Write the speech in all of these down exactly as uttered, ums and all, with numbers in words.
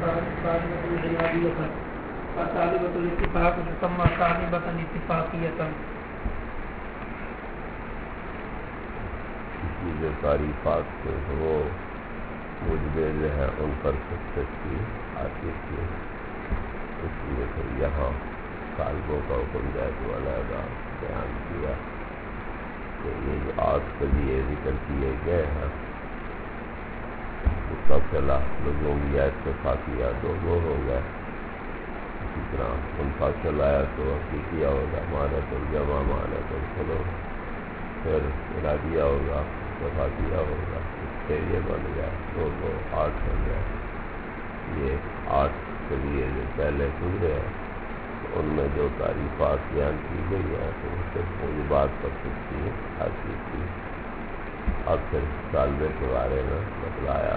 طالبة العنادية وطالبة الاتفاق تسمى طالبة اتفاقية. جو تعریفات سے وہ مجبر جو ہے ان پر سچی آتی تھی، اس لیے پھر یہاں طالبوں کا حکم جائز علیحدہ بیان کیا کہ یہ جو آٹھ قضیے ذکر کیے گئے ہیں متصلہ لزومیہ اتفاقیہ دو وہ ہو گئے، اسی طرح منفصل آیا تو حقیقیہ ہوگا، معنیۃ الجمع معنیۃ الخلوص، پھر ارادیہ ہوگا، اتفاقیہ ہوگا، اس سے یہ بن گیا دو دو آٹھ ہو گیا. یہ آٹھ قضیے جو پہلے گزرے ہیں ان میں جو تعریفات بیان کی گئی ہیں تو اس سے موجبات پر سچی حاصل کی. اب پھر طالبے کے بارے میں بتلایا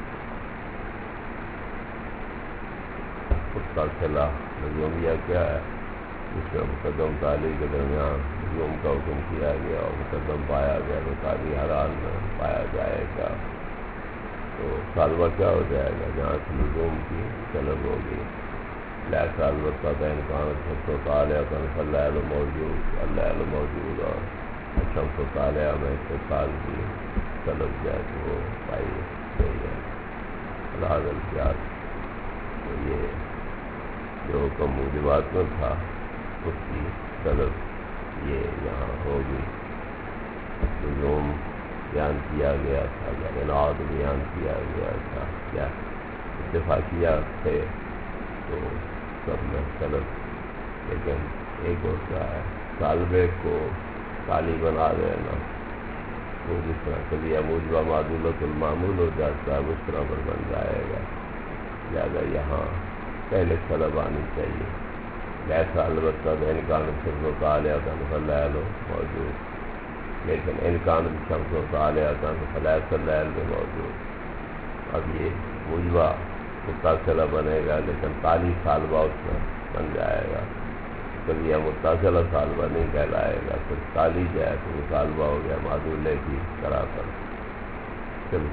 اس کا صلاح لزومیہ کیا ہے، جس میں مقدم تعلیق کے درمیان لزوم کا حکم کیا گیا اور مقدم پایا گیا تو تعلیق ہر حال میں پایا جائے گا. تو طالبہ کیا ہو جائے گا جہاں سے لزوم کی طلب ہوگی، لا طالبت کا امکان شمس و طالعہ کا فاللہ موجود اللہ موجود اور شمس و طالعہ میں اتصال کی طلب جائے تو وہ پائی گئی ہے. الحاظ الفیاض تو یہ جو حکم موجبات میں تھا اس کی طلب یہ یہاں ہوگی. لزوم بیان کیا گیا تھا یا انعاد بیان کیا گیا تھا یا اتفاقیہ تھے تو سب میں طلب، لیکن ایک ہوتا ہے طالبے کو تالی بنا دینا، وہ جس طرح قضیہ موجبہ معدولۃ المعمول ہو جاتا ہے اس طرح پر بن جائے گا. لہٰذا یہاں پہلے طلب آنی چاہیے، ایسا البتہ انکان شمس و طالعہ کا فلیل موجود، لیکن انکان شمس و طالعہ کا فلیل اللیل بھی موجود. اب یہ موجبہ متصلہ بنے گا لیکن تالی طالبہ اس میں بن جائے گا، قضیہ متصلہ طالبہ نہیں کہلائے گا. پھر تالی جائے تو وہ طالبہ ہو گیا معدولے کی طرح پر. چلو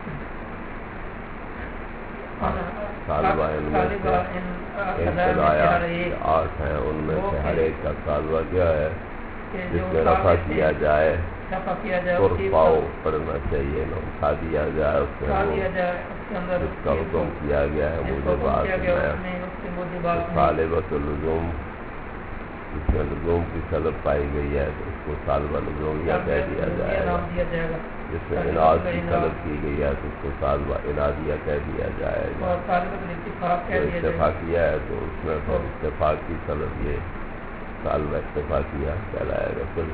طالبہ ان میں سے انقضایات آٹھ ہیں، ان میں سے ہر ایک کا طالبہ کیا ہے جس میں رفع کیا جائے ترفعو پڑھنا چاہیے، نہ اٹھا دیا جائے اس میں جس کا حکم کیا گیا ہے موجبات میں. طالبۃ اللزوم جس میں لزوم کی طلب پائی گئی ہے تو اس کو طالبہ لزومیہ کہہ دیا جائے گا. جس میں انعاد کی طلب کی گئی ہے تو اس کو طالبہ انعادیہ کہہ دیا جائے گا. جو اتفاقیہ ہے تو اس میں پھر اتفاق کی طلب یہ طالبہ اتفاقیہ کہلائے گا. پھر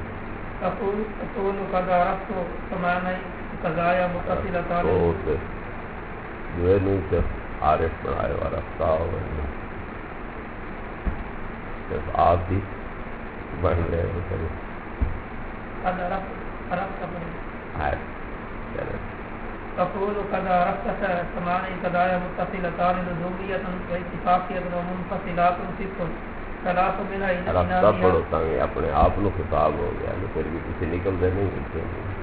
تو جو ہے نہیں صرف عارف بنائے اور رفتہ ہوگا، صرف آپ ہی بن رہے ہو. چلو تقول قد عرفت ثمان قضايا متصلتان لزومية واتفاقية ومنفصلات ست ثلاث منها رفتہ پڑھو تاکہ اپنے آپ کو خطاب ہو گیا تو پھر بھی کسی نکلتے نہیں ملتے.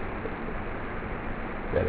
چلے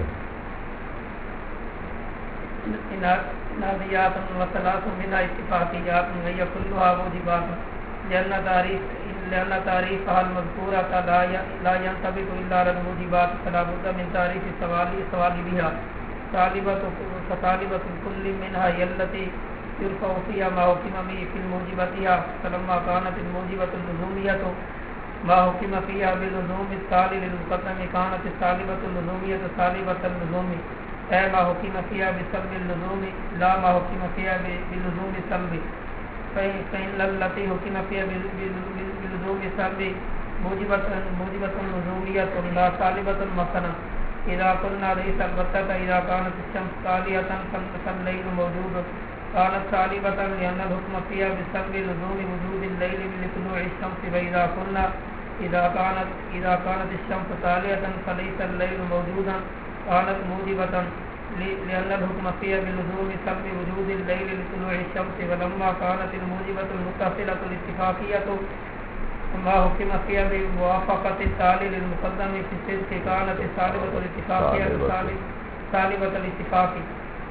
انادیات وثلاث منها اتفاقيات وهي كلها موجبات لأن تعريف لأن تعريفها المذكورة لا ينطبق إلا على الموجبات فلا بد من تعريف السوال السوال بها. طالبة فطالبة كل منها هي التي يرفع فيها ما حكم به في الموجباتها، فلما كانت الموجبة اللزومية ما حكم فيها باللزوم التالي للمقدم كانت الطالبة اللزومية طالبة اللزوم اے ما حکم فيها بسبب اللزوم لا ما حکم فيها باللزوم السلب. فإن التي حكم فيها باللزوم السلب موجبة موجبة لزومية لا طالبة. مثلا إذا قلنا ليس البتة إذا كانت الشمس طالعة فالليل موجود كانت طالبة لأن الحكم فيها بسبب لزوم وجود الليل لطلوع الشمس. فإذا قلنا إذا كانت إذا كانت الشمس طالعة فليس الليل موجودا كانت موجبة لأن الحكم فيها بلزوم سبب وجود الليل لطلوع الشمس. ولما كانت الموجبة المتصلة الاتفاقية ما حكم فيها بموافقة التالي للمقدم في الصدق كانت السالبة الاتفاقية سالبة الاتفاق.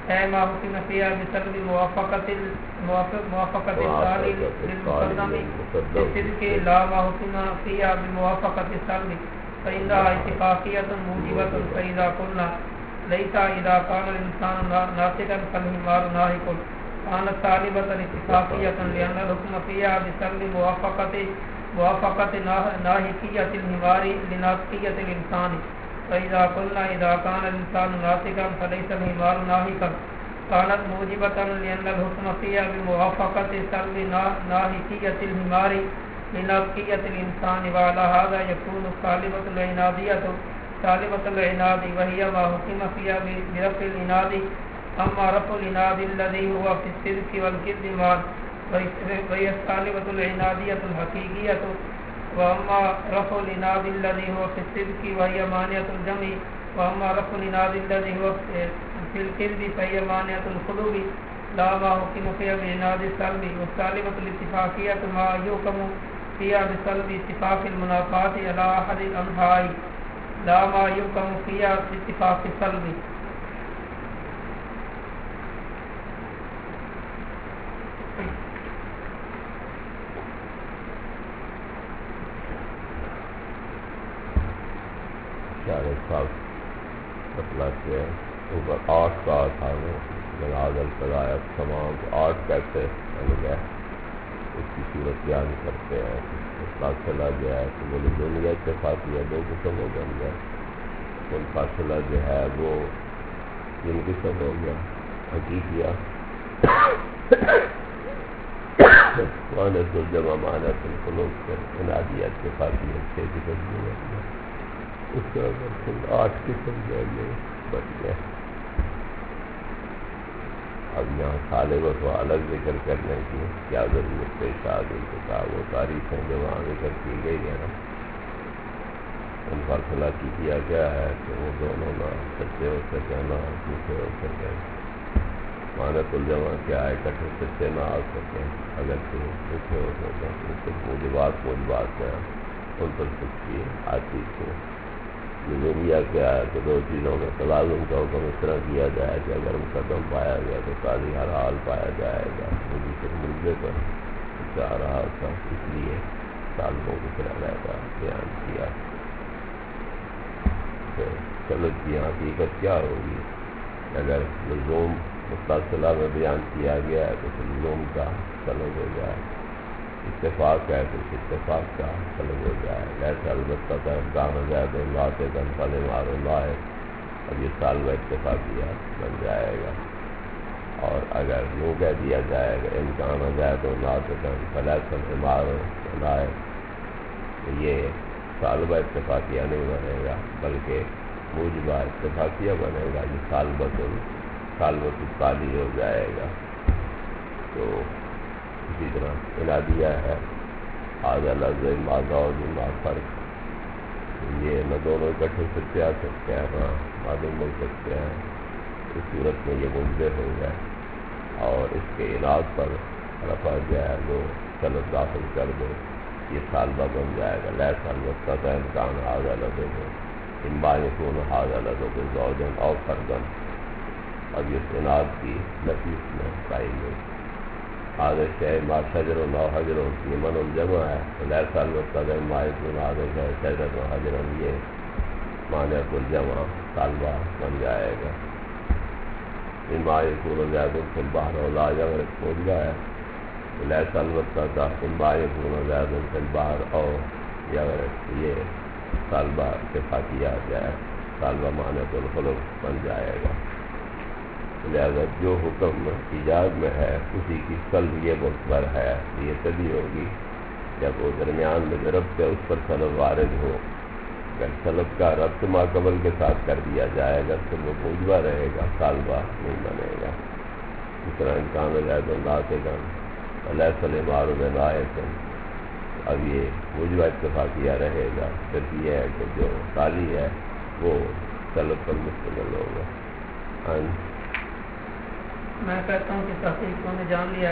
اے ما حکم فیہا بسبب موافقت موافقت الثانی للمقدم بصدق لا ما حکم فیہا بموافقت السلب فإنها اتفاقیۃ موجبۃ فإذا قلنا ليس إذا كان الإنسان ناطقا فالحمار ناهق كانت طالبة اتفاقية لأن الحكم فيها بسبب موافقة موافقة ناهقية الحمار لناطقية الإنسان فإذا قلنا إذا كان الإنسان ناطقا فليس الحمار ناهقا كانت موجبة لأن الحكم فيها بموافقة سبب ناهقية الحمار لناطقية الإنسان وعلى هذا يكون طالبة العنادية طالبة العناد وهي ما حكم فيها برفع العناد أما رفع العناد الذي هو في الصدق والكذب معا وهي طالبة العنادية الحقيقية وأما رفع العناد الذي هو في الصدق وهي مانعة الجمع وأما رفع العناد الذي هو في الكذب فهي مانعة الخلو لا ما حكم فيها بعناد السلب والطالبة الاتفاقية ما يحكم فيها بسلب اتفاق المنافات على أحد الأنحاء لا ما يحكم فيها باتفاق السلب. مطلب کہ اوپر آٹھ کا تھا وہ جناز الفضائیہ تمام آٹھ کیسے بن گئے اس کی صورت بیان کرتے ہیں. اس فاصلہ جو ہے کہ وہ دنیا اتفاقیہ دو قسم ہو بن گئے. ان فاصلہ جو ہے وہ تین قسم ہو گیا حقیقیہ مانت الجمع مانت القلوب سے انادیہ اتفاقیہ چھ قسم ہو گیا. اس کا آٹھ قسم جو ہے بن گئے. اب یہاں طالب کو الگ ذکر کرنے کی کیا ضرورت پیش آ گئی تو کہا وہ تاریخیں جو وہاں ذکر کی گئی ہے نا ان فاصلہ کی کیا گیا ہے کہ وہ دونوں نہ سچے ہو سکے نہ جھوٹے ہو سکے. مانت الجمع کیا ہے کٹھے سچے نہ آ سکیں اگر تو جھوٹے ہو سکیں ان کو موجبات موجبات ہیں ان پر سچی آتی تھی. لزومیہ کیا ہے کہ دو چیزوں میں تلازم کا حکم اس طرح کیا جائے کہ اگر مقدم پایا گیا تو قاضی ہر حال پایا جائے گا. مجھے پھر ملزے پر چاہ رہا تھا اس لیے طالبوں کی طرح رہتا بیان کیا. تو طلب کی حقیقت کیا ہوگی اگر لزوم متصلہ میں بیان کیا گیا ہے تو پھر لزوم کا طلب ہو جائے. اتفاق ہے تو اتفاق کا طلب ہو جائے. ایسا البتہ گانا زیادہ لاتے گن پلے مارو لائے اب یہ سال میں اتفاقیہ بن جائے گا. اور اگر یوں کہہ دیا جائے گا امکان زیادہ لاتے گن پلے پلے مارو لائے تو یہ سالبہ اتفاقیہ نہیں بنے گا بلکہ موجبہ اتفاقیہ بنے گا. یہ سالبت سالبت تالی ہو جائے گا. تو اسی طرح انادیہ ہے آج لفظ ماضا اور جمع فرق یہ نہ دونوں اکٹھے سچے آ سکتے ہیں نہ معلوم ہو سکتے ہیں. اس صورت میں یہ مجھے ہو گئے اور اس کے علاج پر رفع جائے وہ طلب داخل کر دو یہ سالبہ بن جائے گا. لئے سالبت کا امکان حاضر لدے ہو امبانی کون حاضر لدو کو زوجن اور فردن. اب یہ اناد کی نفیس میں قائم ہوئی آدھے شہر ما شجر و نو حجر یہ من الجمع ہے. لئے سالبت کا امبانی آدھے شجر و حجر یہ مانعت الجمع طالبہ بن جائے گا. امبانی کون زیادہ فی البحر و لا یغرق ہو گیا ہے. لئے سالبت کا امبانی کون زیادہ فی البحر اور یغرق یہ طالبہ اتفاقیہ جائے طالبہ مانعت الخلق بن جائے گا. لہذا جو حکم ایجاد میں ہے اسی کی سلب یہ معتبر ہے. یہ تبھی ہوگی جب وہ درمیان میں ربط ہے اس پر سلب وارد ہو. اگر سلب کا ربط ماقبل کے ساتھ کر دیا جائے گا تو وہ موجبہ رہے گا طالبہ نہیں بنے گا. اس طرح امکان زیادہ اللہ گن علیہ سلم عارض لائے. اب یہ موجبہ اتفاقیہ رہے گا. پھر یہ ہے کہ جو تالی ہے وہ سلب پر مشتمل ہوگا. میں کہتا ہوں کہ تحقیقوں نے جان لیا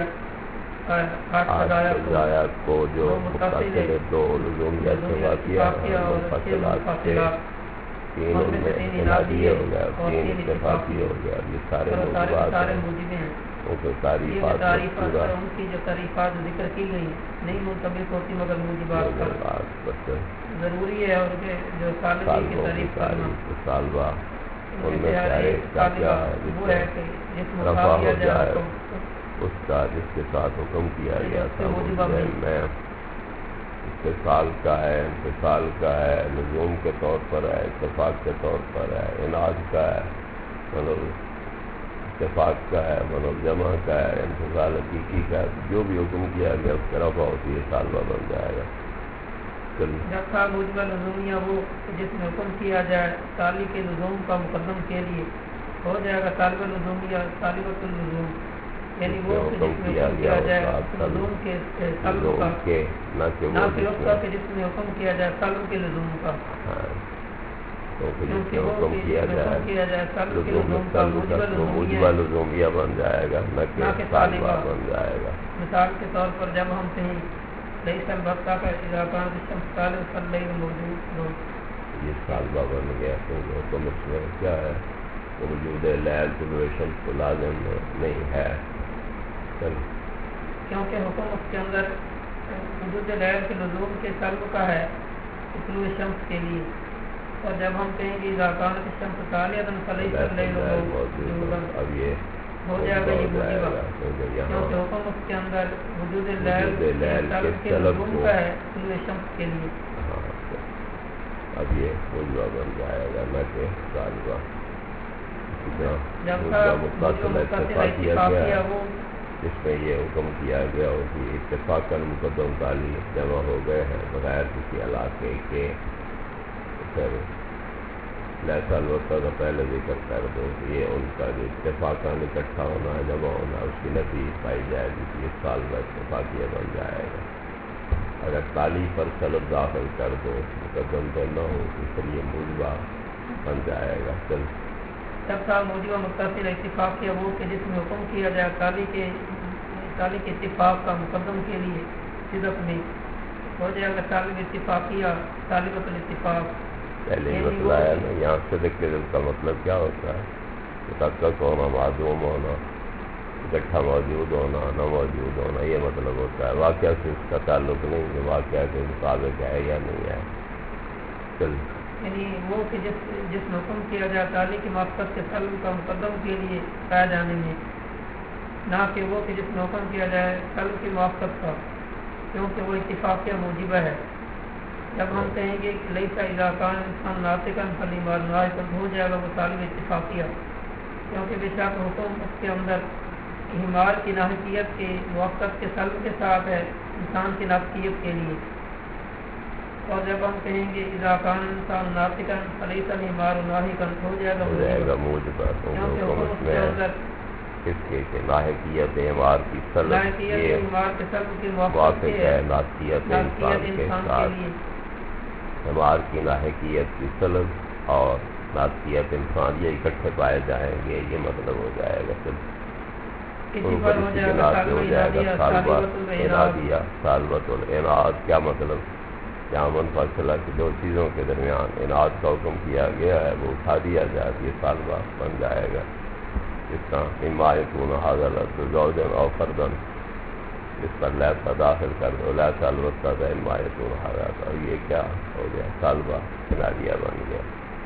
آیات کو جو متصل دو لزومیہ اتفاقیہ اور منفصلات تھے تین ان ان میں سے میں تین انادی انادی ہو گیا، اور تین تین اتفاقی اتفاقی ہو گیا، یہ سارے اور سارے کے موجودات سارے ہیں، موجب ہیں. ان کو یہ جو تعریفات تعریفات مذکورہ ان کی جو تعریفات ذکر کی گئی ہیں نہیں منطبق ہوتی مگر موجبات پر موجودات بس ضروری ہے. اور کہ جو سالبی کی سالبوں کی تعریف کرنا تعریف سالبہ ان ان میں میں سے سے ہر ہر ایک ایک کا کیا طالبہ ہے جس وہ سے ہے کہ جس میں اٹھا رفع دیا ہو جائے جائے حکم اس کا جس کے ساتھ حکم کیا جو گیا اس تھا کے وہ موجبہ ذہن میں اتصال کا ہے، انفصال کا ہے، لزوم کے طور پر ہے، اتفاق کے طور پر ہے، اناد کا ہے، مطلب اتفاق کا ہے، مطلب جمع کا ہے، انفصال حقیقی کا ہے، جو بھی حکم کیا گیا اس کا رفع ہوتی ہے سالبہ بن جائے گا. چلیے جب تھا موجبہ لزومیہ وہ جس میں حکم کیا جائے تالی کے لزوم کا مقدم کے لیے ہو جائے گا طالب لزومیہ طالبۃ اللزوم، یعنی جس وہ میں کہ حکم جس میں کیا حکم گیا کیا جائے ہوگا اس طلب لزوم کے طلب لزوم کا، کے، نہ کہ نہ وہ کہ جس اس میں کا کہ جس میں حکم کیا جائے طلب کے لزوم کا، ہاں کیونکہ جس کیونکہ میں وہ حکم کہ کیا جس میں جائے حکم کیا جائے طلب کے لزوم لزوم کا طلب کا موجبہ وہ لزومیہ موجبہ لزومیہ بن جائے گا، نہ کہ نہ کہ طالبہ طالبہ. بن جائے گا. مثال کے طور پر جب ہم کہیں لئیس البتہ کا اضافہ الشمس طالب فاللیل موجود ہو، یہ طالبہ بن گیا کیونکہ حکم اس میں کیا ہے وجود لیل طلوع شمس کو لازم نہیں ہے. چل کیونکہ حکم اس کے اندر وجود لیل کے لزوم کے طلب کا ہے طلوع شمس کے لیے. اور جب ہم کہیں گے اذا کانت الشمس طالعۃ فلیس اللیل موجودا اب یہ ہو جائے گا یہ جائے موجبہ، گا کیونکہ یہاں کیونکہ حکم اس کے اندر وجود لیل وجود کے لیل کے طلب کے طلب لزوم کو کا ہے طلوع شمس کے لیے. ہاں اب یہ موجبہ بن جائے گا نہ کہ طالبہ. جب کا موجبہ متصل اتفاق کیا گیا ہے وہ جس میں یہ حکم کیا گیا ہو کہ اتفاقاً مقدم تعلی جمع ہو گئے ہیں بغیر کسی علاقے کے، پھر لیسا الوقت کا پہلے ذکر کر دو کہ یہ ان کا جو اتفاقاً اکٹھا ہونا ہے جمع ہونا ہے اس کی نتیجہ پائی جائے گی کہ یہ سال میں اتفاقیہ بن جائے گا. اگر تعلیم پر سلب داخل کر دو مقدم تو نہ ہو تو پھر یہ موجبہ بن جائے گا. چل جب تھا موجبہ متصل اتفاق کیا وہ کہ جس میں حکم کیا جائے تالی کے تالی کے اتفاق کا مقدم کے لیے صدق میں ہو جائے گا طالب اتفاقیہ طالبۃ الاتفاق. پہلے ہی بتلایا نا یہاں صدق کے دل کا مطلب کیا ہوتا ہے؟ متحقق ہونا، معدوم ہونا، اکٹھا موجود ہونا، نہ موجود ہونا، یہ مطلب ہوتا ہے. واقعہ سے اس کا تعلق نہیں ہے، واقعہ کے مطابق ہے یا نہیں ہے. چل یعنی وہ کہ جس جس میں حکم کیا جائے تعلی کے مقصد کے طلب کا مقدم کے لیے پائے جانے میں، نہ کہ وہ کہ جس میں حکم کیا جائے طلب کے مقصد کا، کیونکہ وہ اتفاقیہ موجبہ ہے. جب ہم کہیں گے کہ لیسا اذا کان انسان ناطقا فالایمان ناطق ہو جائے گا وہ طالب اتفاقیہ، کیونکہ بے شک حکم اس کے اندر احمال کی ناحقیت کے موقف کے طلب کے ساتھ ہے انسان کی ناطقیت کے لیے. اور جب ہم کہیں گے اذا کان انسان ناطقا فلیس الایمان ناطقا ہو جائے گا ہو جائے گا موجبہ، کیونکہ حکم حکم اس اس میں کے اندر کس کے کہ لاحقیت اعمار کی طلب ناحقیت یہ احمال کے طلب کے موقف موافق کے ہے ناطقیت انسان ناطقیت کے انسان کے ساتھ. لیے. اعمار کی لاحقیت کی طلب اور ناطقیت انسان یہ اکٹھے پائے جائیں گے، یہ مطلب ہو جائے گا. پھر اسی پر ہو جائے گا ہو جائے گا طالبۃ العناد. طالبۃ العناد کیا مطلب؟ جہاں منفصلہ کی دو چیزوں کے درمیان انعاد کا حکم کیا گیا ہے وہ اٹھا دیا جائے یہ طالبہ بن جائے گا. جس طرح اما یکون ھذا العبد زوجا او فردا، اس پر لیسا داخل کر دو لیسا البتہ اما یکون ھذا، اور یہ کیا ہو گیا طالبہ انعادیہ بن گیا.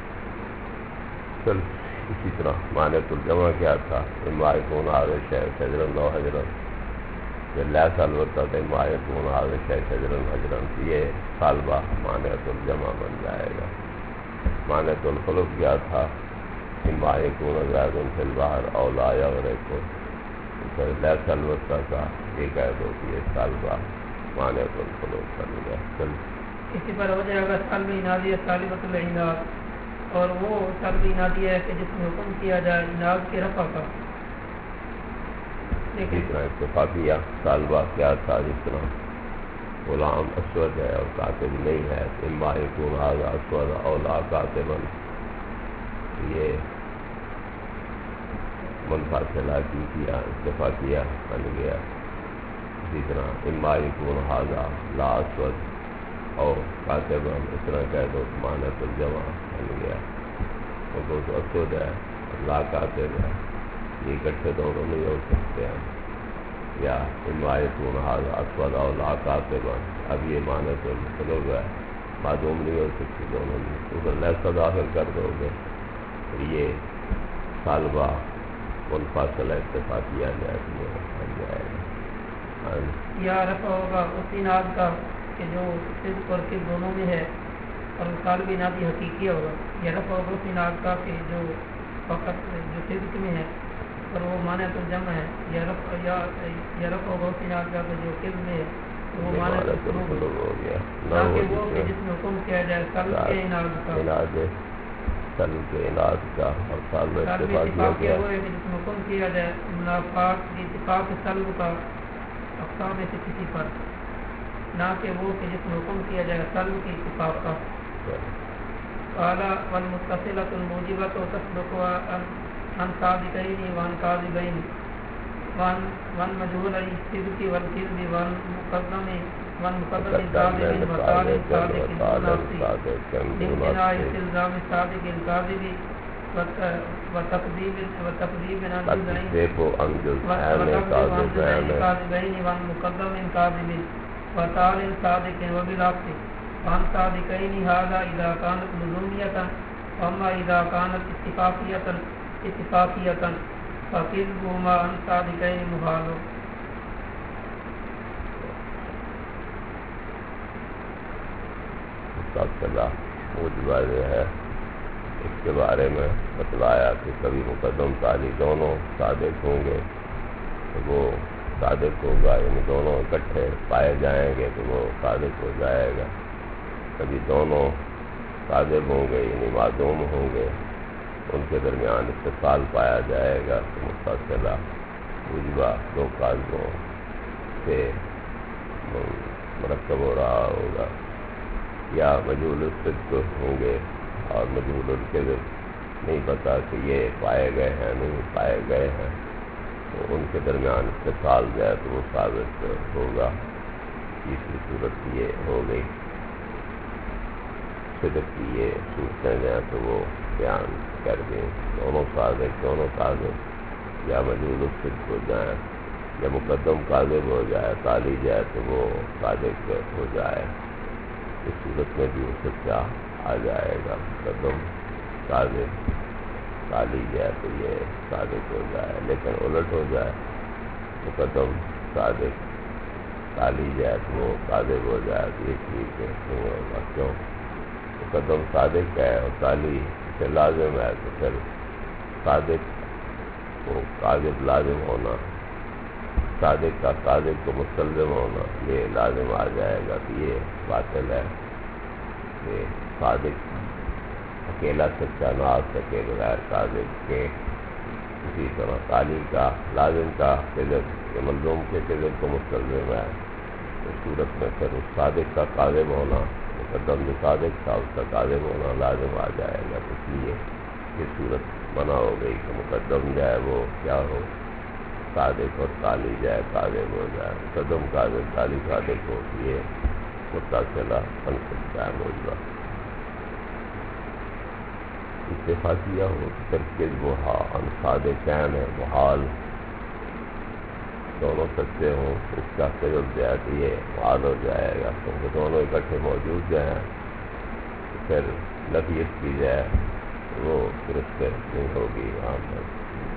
چل اسی طرح مانعۃ الجمع کیا تھا؟ اما یکون ھذا شیء شجرا او حجرا، لیسا البتہ اما یکون ھذا شیء شجرا حجرا، یہ طالبہ مانعۃ الجمع بن جائے گا. مانعۃ الخلق کیا تھا؟ اما یکون زید فی البحر او لا یغرق، لیسا البتہ کا یہ کہہ دو کہ یہ طالبہ مانعۃ الخلق بن گیا. چل اسی پر ہو جائے گا طالب انادیہ طالبۃ العناد، اور وہ طالب انادیہ ہے کہ جس میں حکم کیا جائے اناد کے رفع کا. اسی طرح اتفاقیہ طالبہ کیا تھا؟ جس طرح غلام اسود ہے اور کاتب نہیں ہے، اما یکون ھذا اسود او لا کاتبا، یہ منفصلہ کی کیا اتفاقیہ بن گیا. اسی طرح اما یکون ھذا لا اسود او کاتبا، اس طرح کہہ دو مانعۃ الجمع بن گیا. وہ کو تو اسود ہے لا کاتب ہے، یہ اکٹھے دونوں نہیں ہو سکتے ہیں، یا حمایتون حاضر اسود اور لا کاتب، اب یہ معنی تو مطلب ہے معلوم نہیں ہو سکتی دونوں میں، تو لیسا داخل کر دو گے یہ طالبہ منفصل اتفاق کیا جائے تو بن جائے گا۔ یا رفع ہوگا اسی ناد کا کہ جو صدق اور کذب دونوں میں ہے، اور طالب نادی حقیقی ہوگا، یا رفع ہوگا اسی ناد کا کہ جو فقط جو صدق میں ہے اور وہ معنی تو جمع ہے، یا رفع یا یا رفع ہوگا اسی ناد کا کہ جو کذب میں ہے وہ معنی تو قلوب ہو گیا، نہ کہ وہ کہ جس میں حکم کیا جائے سلب کے اناد کا، اناد سلب کے اناد کا، اور سالب سلب اتفاق کیا اتفاق گیا وہ ہے کہ جس میں حکم کیا جائے منافات اتفاق سلب کا اقسام میں سے کسی پر، نہ کہ وہ کہ جس میں حکم کیا جائے سلب کی اتفاق کا۔ قالا والمتصلۃ الموجبۃ تصدق عن صادقین وعن کاذبین وعن مجہول الصدق والکذب وعن مقدم وعن مقدم کاذب وقال صادق ناصی امتناع استلزام الصادق الکاذب وتقدیم وتقدیم عن الكاذبین وعن مقدم کاذب وقال صادق وبالعکس وعن صادقین هذا اذا كانت لزومیۃ واما اذا كانت اتفاقیۃ اتفاقیۃ فكذبهما عن صادقین محال۔ موجبہ جو ہے اس کے بارے میں بتلایا کہ کبھی مقدم تالی دونوں صادق ہوں گے تو وہ صادق ہوگا، یعنی دونوں اکٹھے پائے جائیں گے تو وہ صادق ہو جائے گا، کبھی دونوں کاذب ہوں گے یعنی معدوم ہوں گے، ان کے درمیان اتصال پایا جائے گا تو متصلہ موجبہ دو کاذبوں سے مرکب ہو رہا ہوگا، یا مجہول الصدق ہوں گے اور مجہول الکذب نہیں پتا کہ یہ پائے گئے ہیں نہیں پائے گئے ہیں، تو ان کے درمیان اتصال جائے تو وہ ثابت ہوگا۔ تیسری صورت یہ ہو گئی، صدق کی یہ صورتیں جائیں تو وہ بیان کر دیں، دونوں صادق دونوں کاذب، یا مجہول الصدق ہو جائیں یا مقدم کاذب ہو جائے تالی جائے تو وہ صادق ہو جائے، اس صورت میں بھی وہ سچا آ جائے گا، مقدم کاذب تالی جائے تو یہ صادق ہو جائے، لیکن الٹ ہو جائے مقدم صادق تالی جائے تو وہ کاذب ہو جائے تو یہ ٹھیک ہے نہیں ہوگا، کیوں مقدم صادق ہے اور تالی سے لازم ہے تو پھر صادق کو کاذب لازم ہونا، صادق کا کاذب کو مستلزم ہونا یہ لازم آ جائے گا، تو یہ باطل ہے کہ صادق اکیلا سچا نہ آ سکے بغیر کاذب کے، اسی طرح تالی کا لازم کا کذب کہ ملزوم کے کذب کو مستلزم ہے، اس صورت میں پھر اس صادق کا کاذب ہونا، مقدم جو صادق تھا اس کا کاذب ہونا لازم آ جائے گا، اس لیے یہ صورت منع ہو گئی کہ مقدم جائے وہ کیا ہو صادق اور تالی جائے کاذب ہو جائے، مقدم کاذب تالی صادق ہو، یہ متصلہ بن سکتا ہے موجبہ۔ اتفاقیہ ہو ترکز بہا ان صادقین ہے محال، دونوں سچے ہوں اس کا قدر جائے تو یہ محال ہو جائے گا، کیونکہ دونوں اکٹھے موجود جو ہیں تو پھر نفیت کی جائے وہ درست نہیں ہوگی، وہاں پر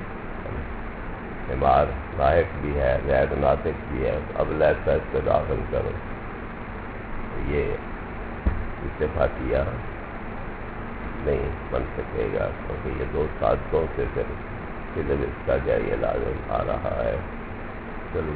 حمار لاحق بھی ہے زید ناطق بھی ہے، اب لیسا اس پہ داخل کرو، یہ اتفاقیہ نہیں بن سکے گا، کیونکہ یہ دو صادقوں سے پھر کدھر اس کا جائے لازم آ رہا ہے۔ چلو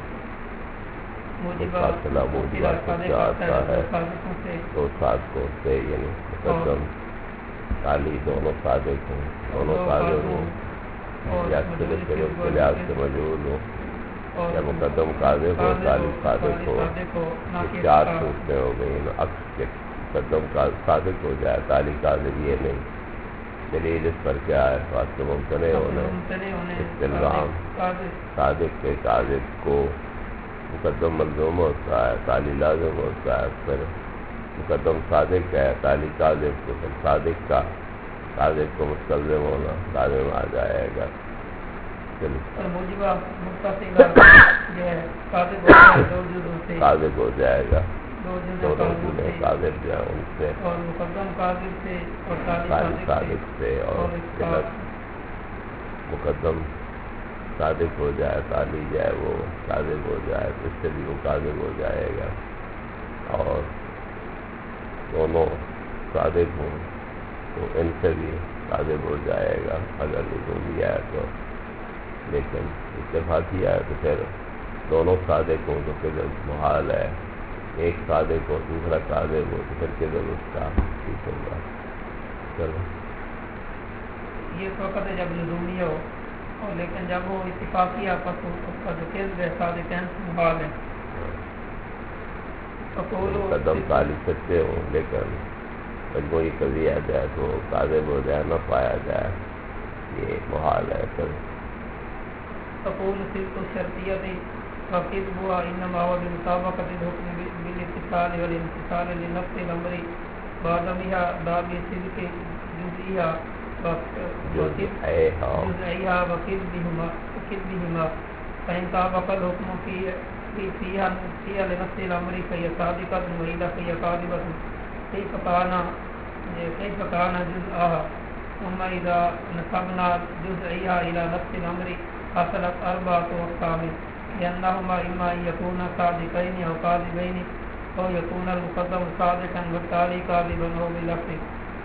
متصلہ موجبہ سچا آتا ہے دو صادقوں سے، یعنی مقدم تالی دونوں صادق ہوں دونوں صادق ہوں، یا صرف صرف کے لحاظ سے مجہول ہو، یا مقدم کاذب ہو تالی صادق ہو، یہ چار صورتیں ہو گئی، عکس کے مقدم صادق ہو جائے تالی کاذب یہ نہیں، دلیل اس پر کیا ہے واسطہ ممتنع ہونے استلزام صادق کے کاذب کو مقدم ملزوم ہوتا ہے تالی لازم ہوتا ہے، پھر مقدم صادق ہے تالی کاذب کو پھر صادق کا صادق کو مستلزم ہونا لازم آ جائے گا. صادق ہو جائے گا دونوں جملے صادق جو ہیں ان سے اور مقدم قاضب سے اور صادق سے اور مقدم صادق ہو جائے تالی جائے وہ صادق ہو جائے تو اس سے بھی وہ قاضب ہو جائے گا. اور دونوں صادق ہوں تو ان سے بھی قاضب ہو جائے گا اگر لزوم لیا ہے تو. لیکن اتفاقی ہے تو پھر دونوں صادق ہوں تو پھر محال ہے. ایک صادق ہو دوسرا قاضب ہو تو پھر کدھر اس کا ٹھیک ہوگا. چلو یہ اس وقت ہے جب لزومی ہو اور لیکن جب وہ اتفاقی آپس ہو اس کا جو قید ہے صادقین سے محال ہے. قدم تعلیم سکتے ہوں لیکن کوئی قضیہ آ جائے تو قاضب ہو جائے نہ پایا جائے یہ محال ہے. پھر تقول صدق الشرطیت وقید ہوا انما هو بمطابقت الحکم بالاتصال والانتصال لنفس الامر بعدمها باب صدق جزئیہ جزئیہ وقید بهما وقید بهما فإن طابق الحكم في فيها فيها لنفس الامر فهي صادقة وإلا فهي كاذبة. كيف كان كيف كان جزءها ثم إذا نسبنا جزئيها إلى نفس الامر حصلت أربعة أقسام لأنهما إما أن يكونا صادقين أو كاذبين أو يكون المقدم صادقا والتالي كاذبا أو بلفظ.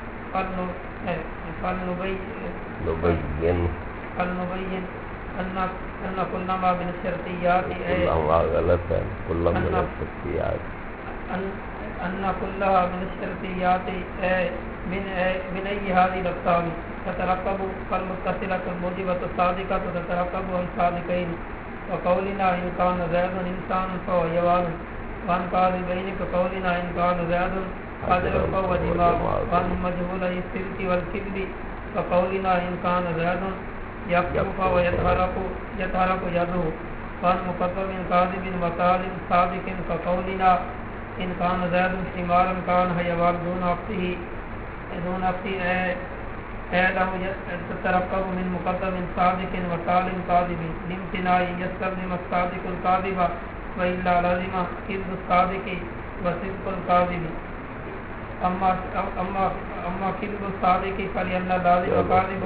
فلنبين فلنبين أن أن كل ما من الشرطيات كلها غلط ہے كلها من الشرطيات أن كلها من الشرطيات من من أي هذه الأقسام تتركب فالمتصلة الموجبة الصادقة تتركب عن صادقين وقولنا إن كان زيد إنسان فهو حيوان وعن كاذبين كقولنا إن كان زيد قادر فهو دماغ وعن مجهولي الصدق والكذب كقولنا إن كان زيد يكتب فهو يتحرك يتحرك يده وعن مقدم كاذب وكاذب صادق كقولنا إن كان زيد حمارا كان حيوان دون نفسه دون نفسه له تتركب من مقدم صادق وكاذب كاذب لامتناع يستلزم الصادق الكاذب وإلا لازم كذب الصادق وصدق الكاذب. أما أما أما كذب الصادق فلأن لازم كاذب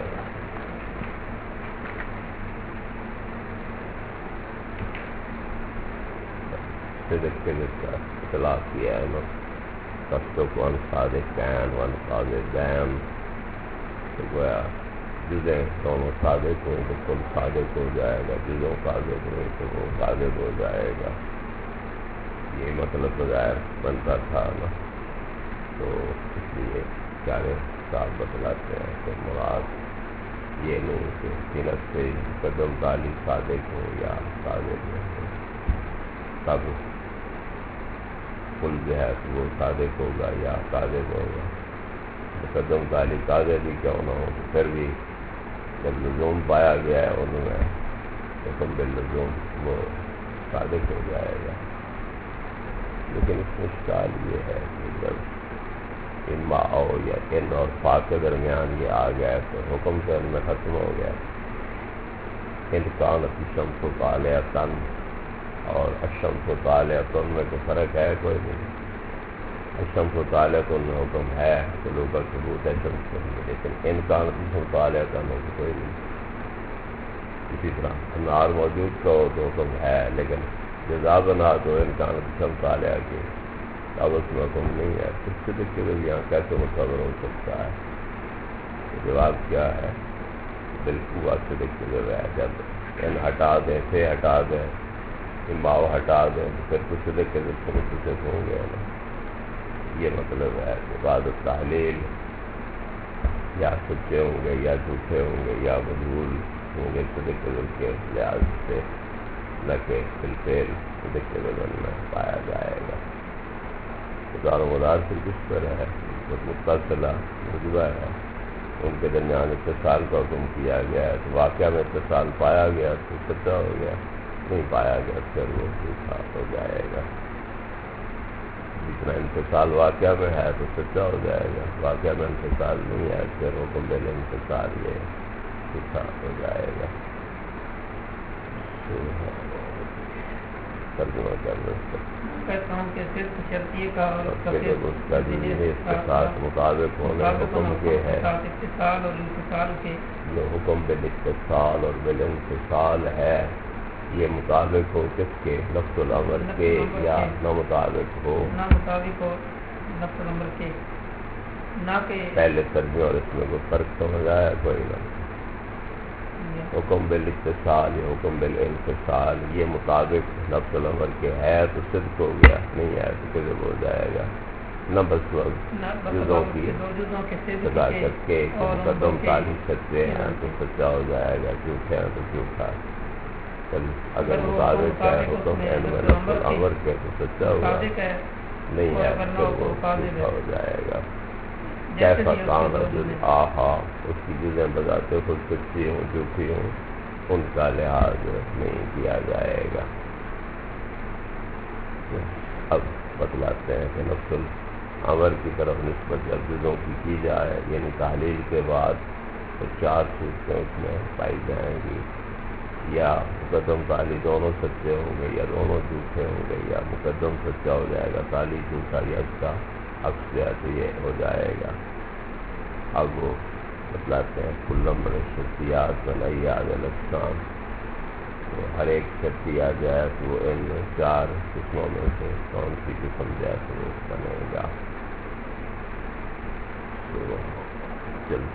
صدق کے جس کا اطلاع کیا ہے نا تصدق ون صادق کین ون صادق دین تو گویا جزیں دونوں صادق ہوں تو کل صادق ہو جائے گا جزوں صادق ہوں تو وہ صادق ہو جائے گا. یہ مطلب بظاہر بنتا تھا نا تو اس لیے چارے صاحب بتلاتے ہیں کہ مراد یہ نہیں کہ صنعت سے قدم تعلی صادق ہو یا صادق ہو تب کل جو ہے وہ صادق ہوگا یا صادق ہوگا. مقدم تعلی صادق بھی کیوں نہ ہو تو پھر بھی جب لزوم پایا گیا ہے ان میں حکم باللزوم وہ صادق ہو جائے گا. لیکن اس میں اشکال یہ ہے کہ جب ان ما او یا ان اور فا کے درمیان یہ آ گیا تو حکم سے ان میں ختم ہو گیا. ان کانت الشمس طالعۃ اور الشمس طالعۃ میں کوئی فرق ہے کوئی نہیں. الشمس طالعۃ میں حکم ہے تو لوگ کا ثبوت ہے شمس کے لیے لیکن ان کانت الشمس طالعۃ میں کوئی نہیں. اسی طرح انار موجود تو حکم ہے لیکن جزا بنا تو ان کانت الشمس طالعۃ کی اب اس میں حکم نہیں ہے. اس سے دیکھ کے یہاں کیسے متصور ہو سکتا ہے؟ جواب کیا ہے؟ بالکل واسطے دیکھ کے ہے جب ان ہٹا دیں سے ہٹا دیں ماؤ ہٹا دیں تو پھر کچھ دیکھ کے دیکھ کے متصف ہوں گے نا. یہ مطلب ہے کہ بعد تحلیل یا سچے ہوں گے یا جھوٹے ہوں گے یا مجبور ہوں گے صدق کے ذل کے لحاظ سے نہ کہ بالفعل صدق کے ذل میں پایا جائے گا. دار و مدار سے کس طرح ہے متصلہ مجبہ ہے ان کے درمیان اتصال کا حکم کیا گیا ہے تو واقعہ میں اتصال پایا گیا تو سچا ہو گیا نہیں پایا گیا پھر وہ جھوٹا ہو جائے گا. جتنا انفصال واقعہ میں ہے تو سچا ہو جائے گا، واقعہ میں انفصال نہیں ہے پھر حکم بل انفصال یہ جھوٹا ہو جائے گا۔ ترجمہ کر کہتا ہوں کہ صرف شرطیے کا اور اس کا پھر اس کا جن اس کے ساتھ مطابق ہونے حکم کے ہے، اتصال اور انفصال کے جو حکم بالاتصال اور بالانفصال ہے یہ مطابق ہو کس کے؟ لفظ الامر کے، یا نہ مطابق ہو نہ مطابق ہو لفظ الامر کے، نہ کہ پہلے ترجمے اور اس میں کوئی فرق سمجھ آیا؟ کوئی نہ، حکم بالاتصال یا حکم بالانفصال یہ مطابق لفظ الامر کے ہے تو صدق ہو گیا، نہیں ہے تو کذب ہو جائے گا۔ نمبر سولہ جزوں کی صداقت کے مقدم تعلیم سچے ہیں تو سچا ہو جائے گا، جھوٹے ہیں تو جھوٹا۔ اگر مطابق ہے حکم لفظ الامر کے تو سچا ہوگا، نہیں ہے تو وہ جھوٹا ہو جائے گا۔ کیسا کام رجل آہا، اس کی جزیں بذات خود سچی ہوں جھوٹی ہوں ان کا لحاظ نہیں کیا جائے گا۔ اب بتلاتے ہیں کہ نفس الامر کی طرف نسبت جب جزوں کی کی جائے یعنی تحلیل کے بعد تو چار صورتیں اس میں پائی جائیں گی، یا مقدم تالی دونوں سچے ہوں گے یا دونوں جھوٹے ہوں گے، یا مقدم سچا ہو جائے گا تالی جھوٹا، یا اس کا عکس تو یہ ہو جائے گا۔ اب وہ بتلاتے ہیں کل نمبر شرطیات بنیاد الاقسام، تو ہر ایک شرطیہ جائے تو وہ ان چار قسموں میں سے کون سی قسم جائے تو وہ بنے گا۔ تو چل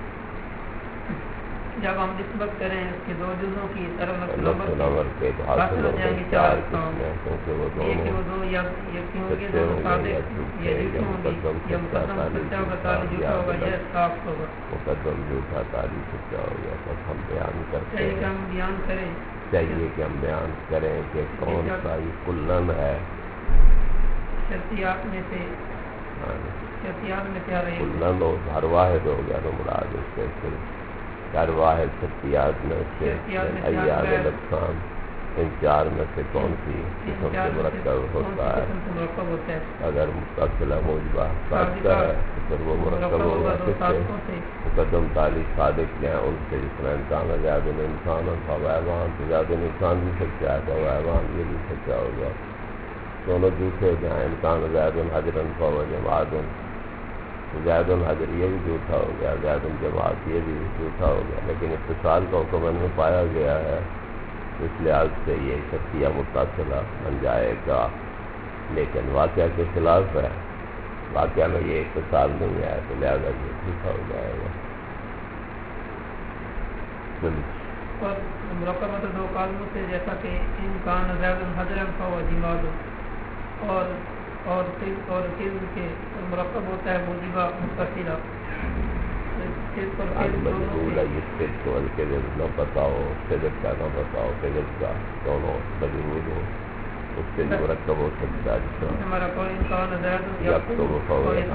جب ہم نسبت کریں اس کے دو جزوں کی طرف لفظ الامر کے تو حاصل ہو جائیں گے چار قسمیں، کیونکہ وہ دونوں دو یا یکسی ہوں گے، سچے دونوں ہوں گے صادق یا یا جھوٹے، جھوٹے یا ہوں گے، مقدم یا سچا مقدم تالی سچا ہوگا جھوٹا، تالی یا جھوٹا ہوگا یا صاف ہوگا۔ مقدم جھوٹا تالی سچا ہو گیا۔ تب ہم بیان کرتے چاہیے کہ ہیں ہم بیان کریں چاہیے کہ ہم بیان کریں کہ کون سا یہ کلن ہے، شرطیات میں سے شرطیات میں سے ہر ایک کلن ہو ہر واحد ہو گیا تو مراد اس سے صرف ہر واحد شرطیات میں سے ایاد الاقسام ان چار میں سے کون سی قسم سے مرکب ہوتا ہے؟ اگر متصلہ موجبہ صادقہ ہے تو پھر وہ مرکب ہوگا کس سے؟ مقدم تالی صادق ہیں ان سے، جس میں انسان زیاد الانسان اور فوائبان تو زیاد الانسان بھی سچا ہے، فوائبان یہ بھی سچا ہوگا۔ دونوں جھوٹے جہاں انسان زیاد الحجر فو جماعت زید الحجر یہ بھی جھوٹا ہو گیا، زید الجماعت یہ بھی جھوٹا ہو گیا، لیکن اتصال کا حکم ان میں پایا گیا ہے، اس لحاظ سے یہ شرطیہ متصلہ بن جائے گا، لیکن واقعہ کے خلاف ہے، واقعہ میں یہ اتصال نہیں ہے تو لہذا یہ جھوٹا ہو جائے گا۔ اور مرکب دو کالموں سے جیسا کہ انکان زید الحجر فو جماعت اور اور صرف اور صرف کے مرکب ہوتا ہے موجبہ متصلہ، نہ بتاؤ صدق کا نہ بتاؤ صدق کا دونوں مجبور ہو اس سے بھی مرکب ہو سکتا ہے۔ ہمارا کوئی انسان زید اب تو وہ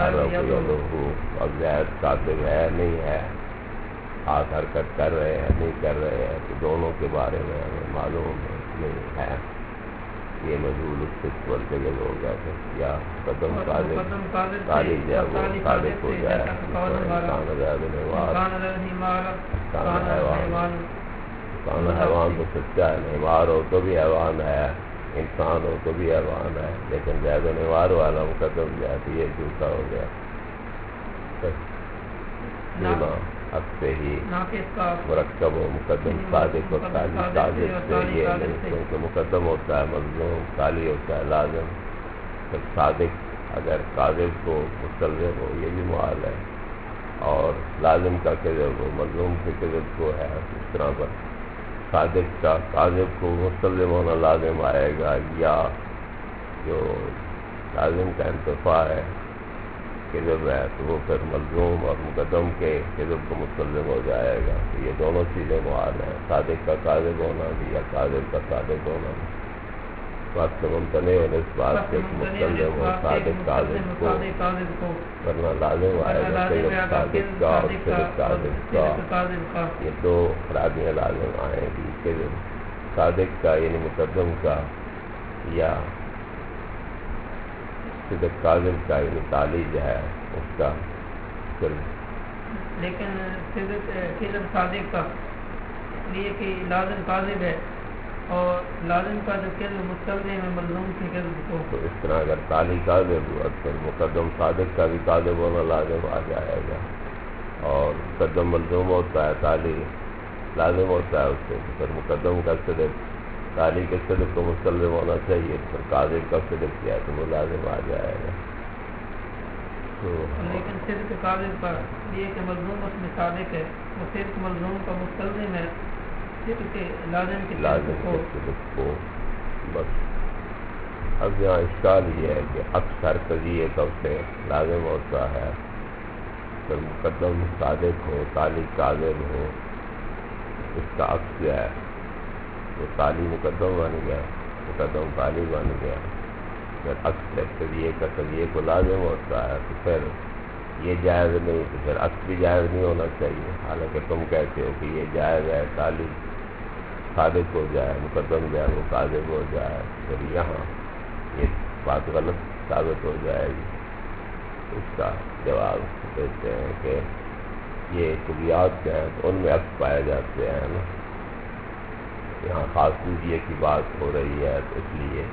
اب زید کاتب ہے نہیں ہے، ہاتھ حرکت کر رہے ہیں نہیں کر رہے ہیں تو دونوں کے بارے میں ہمیں معلوم نہیں ہے، یہ مجبور اس سے کذب ہو گیا تھا، یا قدم صادق تالی جائے وہ صادق ہو جائے، انسان زیاد نمار کان حیوان کان حیوان تو سچا ہے، نمار ہو تو بھی حیوان ہے، انسان ہو تو بھی حیوان ہے، لیکن زیاد نمار والا مقدم جائے تو یہ جھوٹا ہو گیا۔ اب سے ہی مرکب و مقدم صادق و تالی صادق سے یہ نہیں، کیونکہ مقدم ہوتا ہے مظلوم، تالی ہوتا ہے لازم، پھر صادق اگر کاذب کو مستلزم ہو یہ بھی محال ہے، اور لازم کا کذب ہو مظلوم کے کذب کو ہے، اس طرح پر صادق کا کاذب کو مستلزم ہونا لازم آئے گا، یا جو لازم کا انتفاع ہے کذب ہے تو وہ پھر ملزوم اور مقدم کے کذب کو مستلزم ہو جائے گا، تو یہ دونوں چیزیں محال ہیں، صادق کا کاذب ہونا بھی یا کاذب کا صادق ہونا بھی، بات سے ممتنع ہونے اس بات سے مستلزم ہو صادق کاذب کو، ورنہ لازم آئے گا کذب صادق کا اور صدق کاذب کا، یہ دو افرادیاں لازم آئیں گی، کذب صادق کا یعنی مقدم کا یا صدق کاذب کا یعنی تالی جو ہے اس کا پھر لیکن صدق کذب صادق کا لیے کہ لازم کاذب ہے اور لازم کا جو کذب مستلزم ہے ملزوم کی کذب کو، تو اس طرح اگر تالی کاذب ہوا تو پھر مقدم صادق کا بھی کاذب ہونا لازم آ جائے گا، اور مقدم ملزوم ہوتا ہے تالی لازم ہوتا ہے اس سے، پھر مقدم کا صدق تالی کے صدق کو مستلزم ہونا چاہیے، پھر کاذب کا صدق کیا تو وہ لازم آ جائے گا۔ تو لیکن صدق کاذب کا یہ کہ ملزوم اس میں صادق ہے، وہ صدق ملزوم کا مستلزم ہے صدق کے لازم کے لازم صدق کے کو۔ صدق کو بس اب یہاں اشکال یہ ہے کہ اکثر قضیے کا اسے لازم ہوتا ہے، پھر مقدم صادق ہو تالی کاذب ہو، اس کا عکس جو ہے وہ تالی مقدم بن گیا مقدم تالی بن گیا، پھر عکس قضیے کا قضیے کو لازم ہوتا ہے تو پھر یہ جائز نہیں، تو پھر عکس بھی جائز نہیں ہونا چاہیے، حالانکہ تم کہتے ہو کہ یہ جائز ہے تالی صادق ہو جائے مقدم جو ہے وہ کاذب ہو جائے، پھر یہاں یہ بات غلط ثابت ہو جائے گی۔ اس کا جواب دیتے ہیں کہ یہ کلیات جو ہیں تو ان میں عکس پائے جاتے ہیں نا، یہاں خاص جزیے کی بات ہو رہی ہے تو اس لیے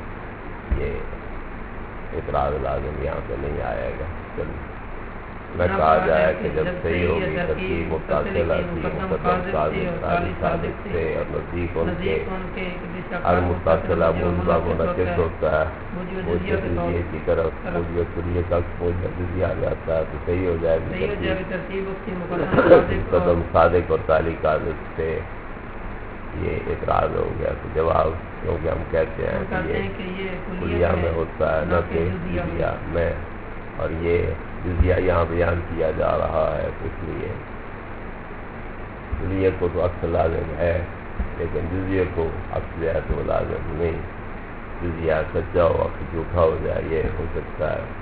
یہ اعتراض لازم یہاں پہ نہیں آئے گا۔ چلیے میں کہا جائے کہ جب صحیح ہوگی ترکیب متصلہ کی مقدم صادق تالی صادق سے اور نزدیک ان کے ہر متصلہ موجبہ منعکس ہوتا ہے موجب جزیے کی طرف، موجب کلیے کا موجب جزیہ آ جاتا ہے تو صحیح ہو جائے گی ترکیب مقدم صادق اور تالی کاذب سے۔ یہ اعتراض ہو گیا تو جواب کیونکہ ہم کہتے ہیں کہ یہ کلیہ میں ہوتا ہے نہ کہ جزیہ میں، اور یہ جزیہ یہاں بیان کیا جا رہا ہے تو اس لیے کلیہ کو تو عکس لازم ہے لیکن جزیہ کو عکس جو ہے تو وہ لازم نہیں، جزیہ سچا ہو عکس جھوٹا ہو جائے یہ ہو سکتا ہے۔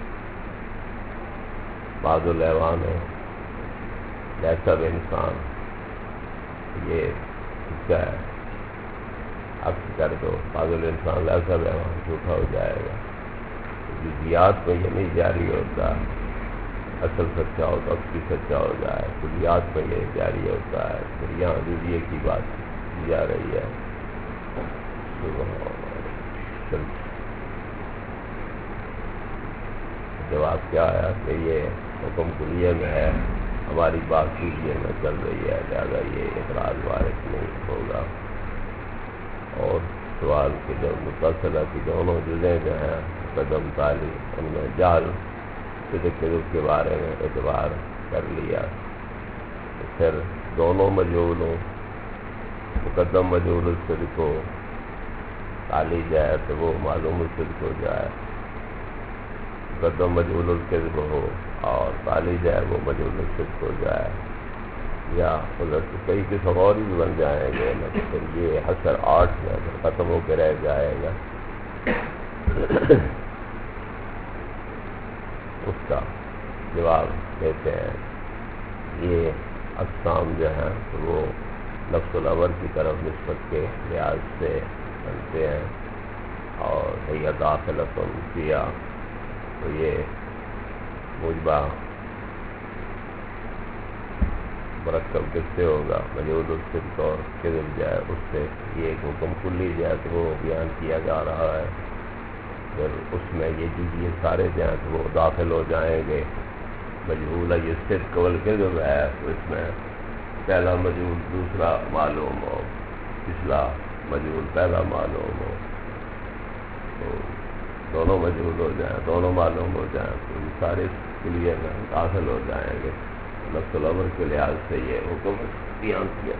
بعض الحیوان ہے جیسا بھی انسان یہ سچا ہے عکس کر دو، بعض الانسان ایسا بھی حیوان جھوٹا ہو جائے گا۔ جزیات میں یہ نہیں جاری ہوتا اصل سچا ہو تو عکس بھی سچا ہو جائے، کلیات میں یہ جاری ہوتا ہے، پھر یہاں جزیے کی بات کی جا رہی ہے۔ جواب کیا ہے کہ یہ حکم کلیے میں ہے، ہماری بات کلیے میں چل رہی ہے، لہٰذا یہ اعتراض وارد نہیں ہوگا۔ اور سوال کے جو متصلہ کی دونوں جزیں جو ہیں مقدم تالی ان میں جعل صدق کذب کے بارے میں اعتبار کر لیا، پھر دونوں مجہولوں مقدم مجہول الصدق کو تالی جائے تو وہ معلوم الصدق ہو جائے، مقدم مجہول الکذب ہو اور تالی جائے وہ مجہول الصدق ہو جائے، یا ادھر سے کئی قسم اور بھی بن جائیں گے نا، پھر یہ حشر آٹھ میں ختم ہو کے رہ جائے گا۔ اس کا جواب دیتے ہیں یہ اقسام جو ہیں وہ لفظ الامر کی طرف نسبت کے لحاظ سے بنتے ہیں، اور یہ داخلۃ فیہا تو یہ موجبہ مرکب کس سے ہوگا مجہول الصدق اور کذب جائے اس سے، یہ ایک حکم کلی جائے تو وہ بیان کیا جا رہا ہے، پھر اس میں یہ جزیے سارے جائیں تو وہ داخل ہو جائیں گے۔ مجہول ہے یہ صدق والکذب ہے تو اس میں پہلا مجہول دوسرا معلوم ہو، پچھلا مجہول پہلا معلوم ہو، تو دونوں مجہول ہو جائیں دونوں معلوم ہو جائیں تو یہ سارے کلیے میں داخل ہو جائیں گے۔ لفظ الامر کے لحاظ سے یہ حکم بیان کیا۔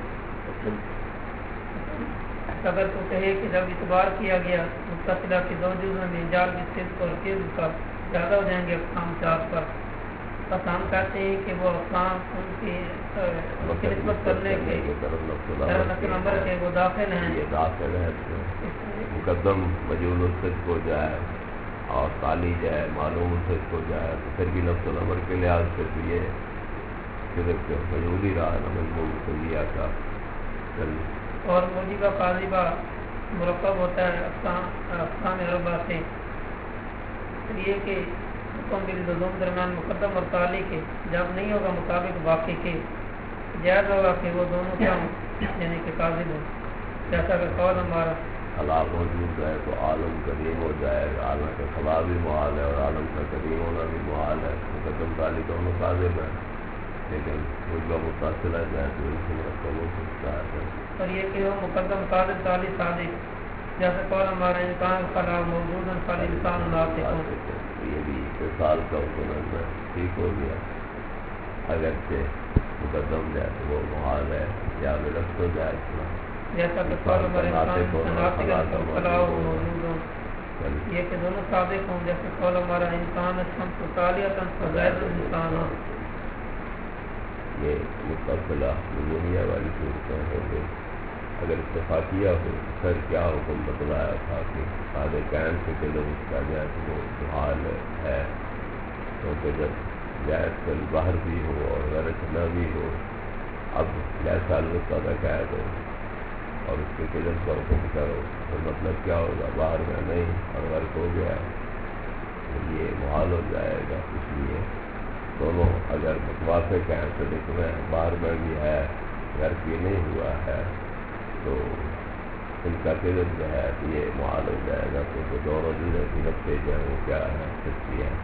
اگر تو کہے کہ جب اعتبار کیا گیا متصلہ کے دو جزوں میں جعل بالصدق اور کذب کا زیادہ ہو جائیں گے اقسام چار پر، بس ہم کہتے ہیں کہ وہ اقسام ان کی ان کی نسبت کرنے کے طرف نمبر کے وہ داخل ہیں، یہ داخل ہے مقدم مجہول الصدق ہو جائے اور تالی جائے معلوم الصدق ہو جائے تو پھر بھی لفظ الامر کے لحاظ سے تو یہ صرف مجہول ہی رہا نا، مجموع کلیہ کا۔ اور موجبہ قاذبہ مرکب ہوتا ہے اقسام اقسام اربعہ سے، یہ کہ حکم باللزوم درمیان مقدم اور تالی کے جب نہیں ہوگا مطابق واقع کے جائز ہوگا کہ وہ دونوں کیا ہوں یعنی کہ قاضب ہوں، جیسا کہ قول ہمارا خلا موجود ہے تو عالم قدیم ہو جائے گا، عالم کا خلا بھی محال ہے اور عالم کا قدیم ہونا بھی محال ہے، مقدم تالی دونوں قاضب ہیں، لیکن مجھے متصل ہے جائے تو ان سے مرکب ہو سکتا ہے۔ اور یہ کہ وہ مقدم قاضب تالی صادق جیسے قول ہمارا انسان خلا موجود خالی انسان ناطق ہوں، یہ بھی مثال کا حکم ہے ٹھیک ہو گیا، اگرچہ مقدم جائے تو وہ محال ہے یا رفت ہو جائے اتنا جیسا کہ قول ہمارا انسان ناطق خلا موجود ہوں، یہ کہ دونوں صادق ہوں، جیسے قول ہمارا انسان شمس تالیۃ فزائد انسان ہوں۔ یہ مستقبلہ نمونیہ والی صورتیں ہو گئی۔ اگر اتفاقیہ ہو پھر کیا حکم بتلایا تھا کہ سادے قائم سے کہ جب اس کا جائے تو وہ محال ہے، کیونکہ جب جائز کل باہر بھی ہو اور غرق نہ بھی ہو، اب جیسا الوسطہ کا قید ہو اور اس کے قدم کا حکم کرو تو مطلب کیا ہوگا، باہر میں نہیں اور غرق ہو گیا تو یہ محال ہو جائے گا۔ اس لیے دونوں اگر متوافق ہیں تو دیکھ میں باہر میں بھی ہے غرق بھی نہیں ہوا ہے تو ان کا قدم جو ہے تو یہ محال ہو جائے گا، کیونکہ دونوں چیزیں کی رکھتے جو ہے وہ کیا ہے سچی ہے۔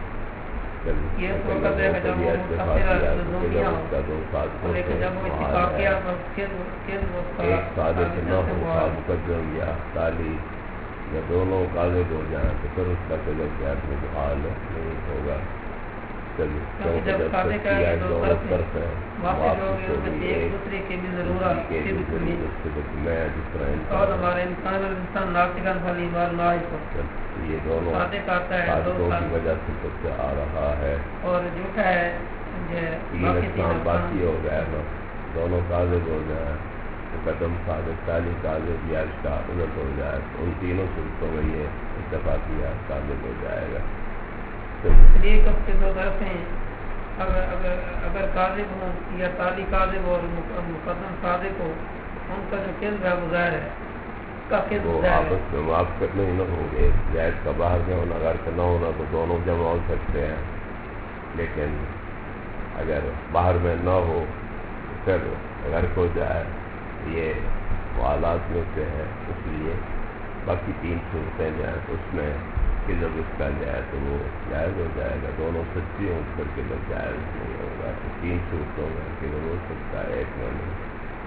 ایک صادق نہ ہو مقدم یا تالی یا دونوں قاضب ہو جائیں تو پھر اس کا قدم کیا ہے محال نہیں ہوگا۔ جب سادے کا ہے دو طرف ہے واقع ہو گئے ان میں ایک دوسرے کے بھی ضرورت کے بھی کمی اور ہمارے انسان اور انسان ناطقاً خالی بار نائب ہو، یہ دونوں سادے کا آتا ہے دو کی وجہ سے سب سے آ رہا ہے اور جھوٹا ہے تین اقسام باقی ہو گیا نا، دونوں قاضب ہو جائیں مقدم صادق تالی قاضب یا اس کا الٹ ہو جائے تو ان تینوں صورتوں میں یہ اتفاقیہ قاضب ہو جائے گا۔ یہ کب کے دو طرف ہیں، اگر اگر اگر قاضب ہوں یا تالی قاضب اور مقدم صادق ہو ان کا جو قلب ہے وہ ظاہر ہے، کا قلب وہ آپس میں معاف کرنے ہی نہ ہوں گے، جائز کا باہر میں ہونا غیر کا نہ ہونا تو دونوں جمع ہو سکتے ہیں، لیکن اگر باہر میں نہ ہو پھر غرق ہو جائے یہ حالات میں سے ہے، اس لیے باقی تین صورتیں جائیں تو اس میں کہ جب اس کا جائے تو وہ جائز ہو جائے گا، دونوں سچی ہوں پھر کہ جب جائز نہیں ہوگا تو تین صورتوں میں کہ جب ہو سکتا ہے ایک میں نہیں۔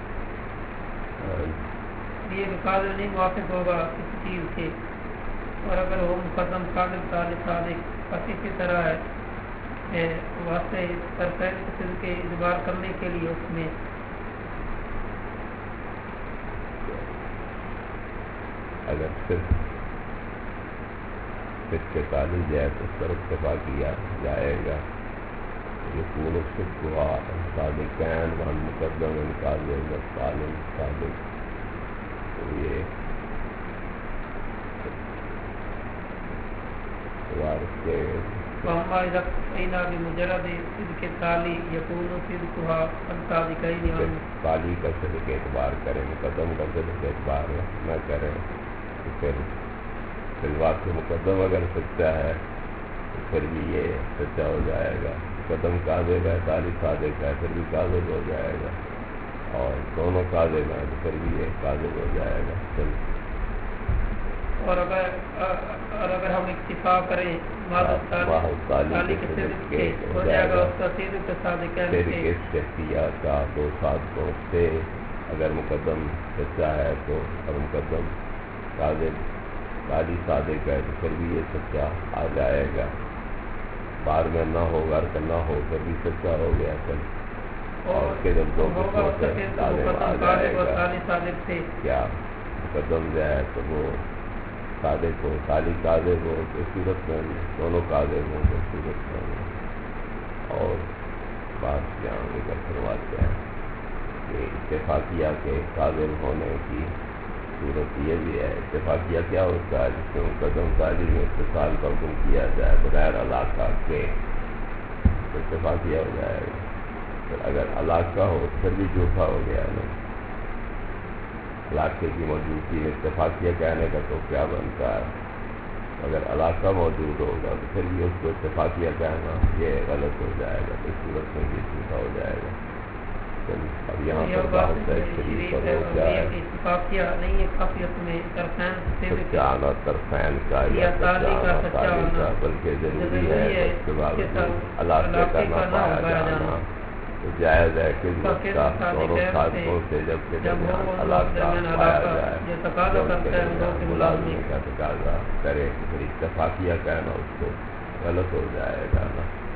یہ قاضب نہیں موافق ہوگا کسی چیز کے، اور اگر وہ مقدم قاضب تالی صادق بس اسی طرح ہے واسطے سرفیل قسم کے اجبار کرنے کے لیے اس میں اگر صرف اس کے تالی جائے تو اس پر اتفاق کیا جائے گا، یہ پورا صرف ہوا صادقین ون مقدم قاضب سالم صادق، تو یہ وارث کے تالی کا صدق اعتبار کریں مقدم کا صدق اعتبار نہ کریں تو پھر فلوات کے مقدم اگر سچا ہے تو پھر بھی یہ سچا ہو جائے گا، مقدم قاضب ہے تالی صادق ہے پھر بھی قاضب ہو جائے گا، اور دونوں قاضب ہیں تو پھر بھی یہ قاضب ہو جائے گا۔ چل اور اگر اور اگر ہم اکتفا کریں تالی کے صدق کے ہو جائے گا اس کا صدق کے صادق ہے اس شخصیات کا دو صادقوں سے اگر مقدم سچا ہے تو اور مقدم قاضب تالی صادق ہے تو پھر بھی یہ سچا آ جائے گا، بار میں نہ ہو غرق نہ ہو پھر بھی سچا ہو گیا پھر اور اس کے جب دو قسموں سے لازم آ جائے گا کیا مقدم جائے تو وہ صادق ہو تالی قاضب ہو تو صورت میں دونوں قاضب ہوں تو صورت میں، اور بات یہاں ذکر کرواتے ہیں کہ اتفاقیہ کے قاضب ہونے کی صورت یہ بھی ہے، اتفاقیہ کیا ہوتا ہے جس میں مقدم تالی میں اتصال کا حکم کیا جائے بغیر علاقہ کے تو اتفاقیہ ہو جائے گا، پھر اگر علاقہ ہو پھر بھی جھوٹا ہو گیا نا، علاقے کی موجودگی میں اتفاقیہ کہنے کا تو کیا بنتا ہے اگر علاقہ موجود ہوگا تو پھر بھی اس کو اتفاقیہ کہنا یہ غلط ہو جائے گا، اس صورت میں یہ جھوٹا ہو جائے گا۔ اب یہاں پر بات ہے شریف اور وہ کیا ہے اتفاقیہ نہیں ہے، کافی اس میں طرفین سے سچا آنا طرفین کا یا سچا آنا تاری کا، بلکہ ضروری ہے اس کے باوجود علاقے کا نہ پایا جانا تو جائز ہے کہ اس کا دونوں خاصوں سے جب کہ درمیان علاقہ پایا جائے تو ان کے درمیان ملازمت کا تقاضا کرے، پھر اتفاقیہ کہنا اس کو غلط ہو جائے گا نا۔